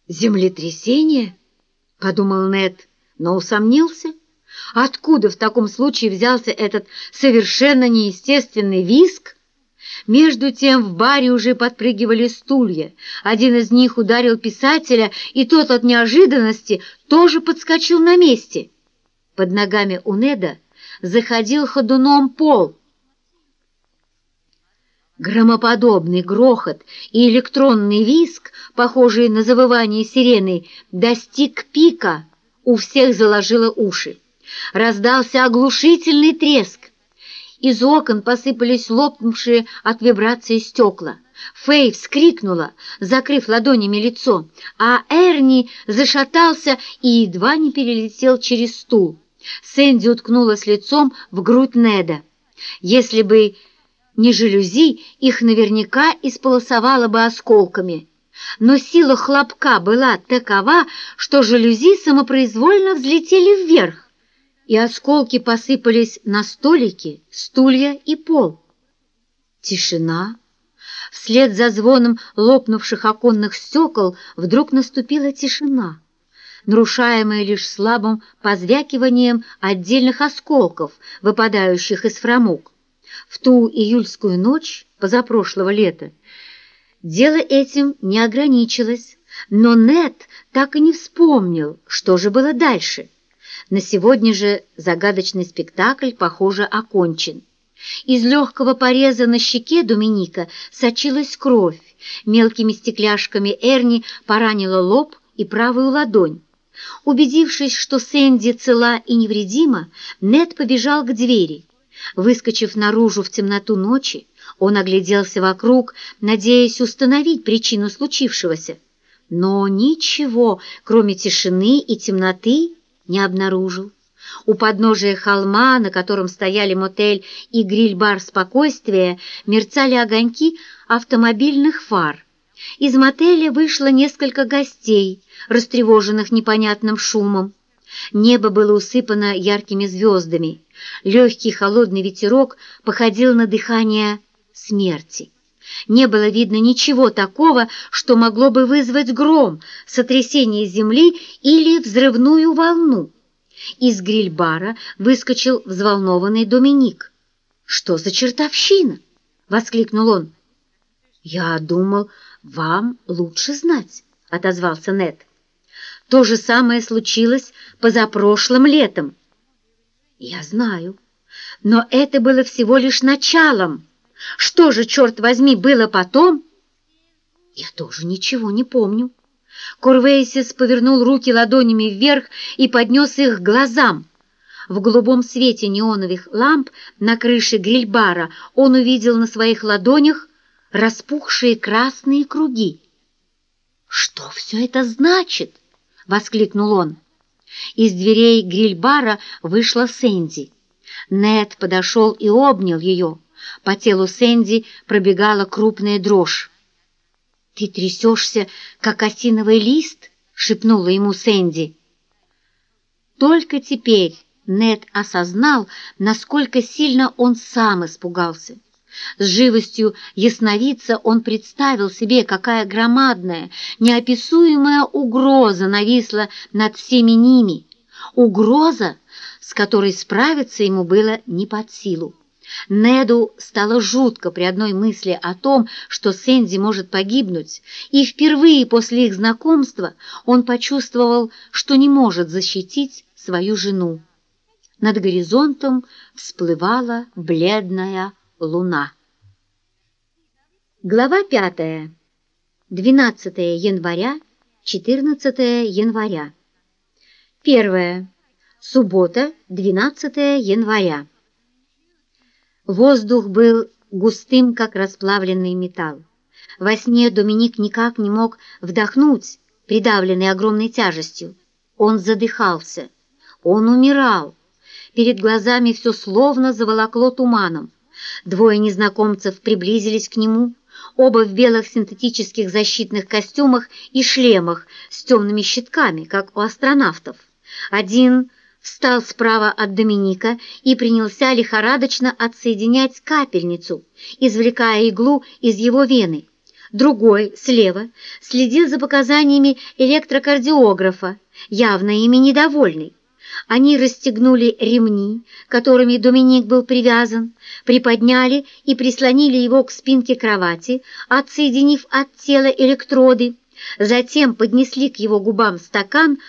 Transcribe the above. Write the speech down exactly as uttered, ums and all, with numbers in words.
«Землетрясение?» — подумал Нед, но усомнился. Откуда в таком случае взялся этот совершенно неестественный визг? Между тем в баре уже подпрыгивали стулья. Один из них ударил писателя, и тот от неожиданности тоже подскочил на месте. Под ногами у Неда заходил ходуном пол. Громоподобный грохот и электронный визг, похожий на завывание сирены, достиг пика, у всех заложило уши. Раздался оглушительный треск. Из окон посыпались лопнувшие от вибрации стекла. Фэй вскрикнула, закрыв ладонями лицо, а Эрни зашатался и едва не перелетел через стул. Сэнди уткнулась лицом в грудь Неда. Если бы не жалюзи, их наверняка исполосовало бы осколками. Но сила хлопка была такова, что жалюзи самопроизвольно взлетели вверх, и осколки посыпались на столики, стулья и пол. Тишина. Вслед за звоном лопнувших оконных стекол вдруг наступила тишина, нарушаемая лишь слабым позвякиванием отдельных осколков, выпадающих из фрамуг. В ту июльскую ночь позапрошлого лета дело этим не ограничилось, но Нед так и не вспомнил, что же было дальше. На сегодня же загадочный спектакль, похоже, окончен. Из легкого пореза на щеке Доминика сочилась кровь. Мелкими стекляшками Эрни поранила лоб и правую ладонь. Убедившись, что Сэнди цела и невредима, Нед побежал к двери. Выскочив наружу в темноту ночи, он огляделся вокруг, надеясь установить причину случившегося. Но ничего, кроме тишины и темноты, не обнаружил. У подножия холма, на котором стояли мотель и гриль-бар «Спокойствие», мерцали огоньки автомобильных фар. Из мотеля вышло несколько гостей, растревоженных непонятным шумом. Небо было усыпано яркими звездами. Легкий холодный ветерок походил на дыхание смерти. Не было видно ничего такого, что могло бы вызвать гром, сотрясение земли или взрывную волну. Из гриль-бара выскочил взволнованный Доминик. «Что за чертовщина?» — воскликнул он. «Я думал, вам лучше знать», — отозвался Нед. «То же самое случилось позапрошлым летом». «Я знаю, но это было всего лишь началом. Что же, черт возьми, было потом?» «Я тоже ничего не помню». Корвейсис повернул руки ладонями вверх и поднес их к глазам. В голубом свете неоновых ламп на крыше гриль-бара он увидел на своих ладонях распухшие красные круги. «Что все это значит?» — воскликнул он. Из дверей гриль-бара вышла Сэнди. Нед подошел и обнял ее. По телу Сэнди пробегала крупная дрожь. «Ты трясешься, как осиновый лист?» — шепнула ему Сэнди. Только теперь Нед осознал, насколько сильно он сам испугался. С живостью ясновидца он представил себе, какая громадная, неописуемая угроза нависла над всеми ними. Угроза, с которой справиться ему было не под силу. Неду стало жутко при одной мысли о том, что Сэнди может погибнуть, и впервые после их знакомства он почувствовал, что не может защитить свою жену. Над горизонтом всплывала бледная луна. Глава пятая. двенадцатое января, четырнадцатое января. Первое. Суббота, двенадцатое января. Воздух был густым, как расплавленный металл. Во сне Доминик никак не мог вдохнуть, придавленный огромной тяжестью. Он задыхался. Он умирал. Перед глазами все словно заволокло туманом. Двое незнакомцев приблизились к нему, оба в белых синтетических защитных костюмах и шлемах с темными щитками, как у астронавтов. Один встал справа от Доминика и принялся лихорадочно отсоединять капельницу, извлекая иглу из его вены. Другой, слева, следил за показаниями электрокардиографа, явно ими недовольный. Они расстегнули ремни, которыми Доминик был привязан, приподняли и прислонили его к спинке кровати, отсоединив от тела электроды, затем поднесли к его губам стакан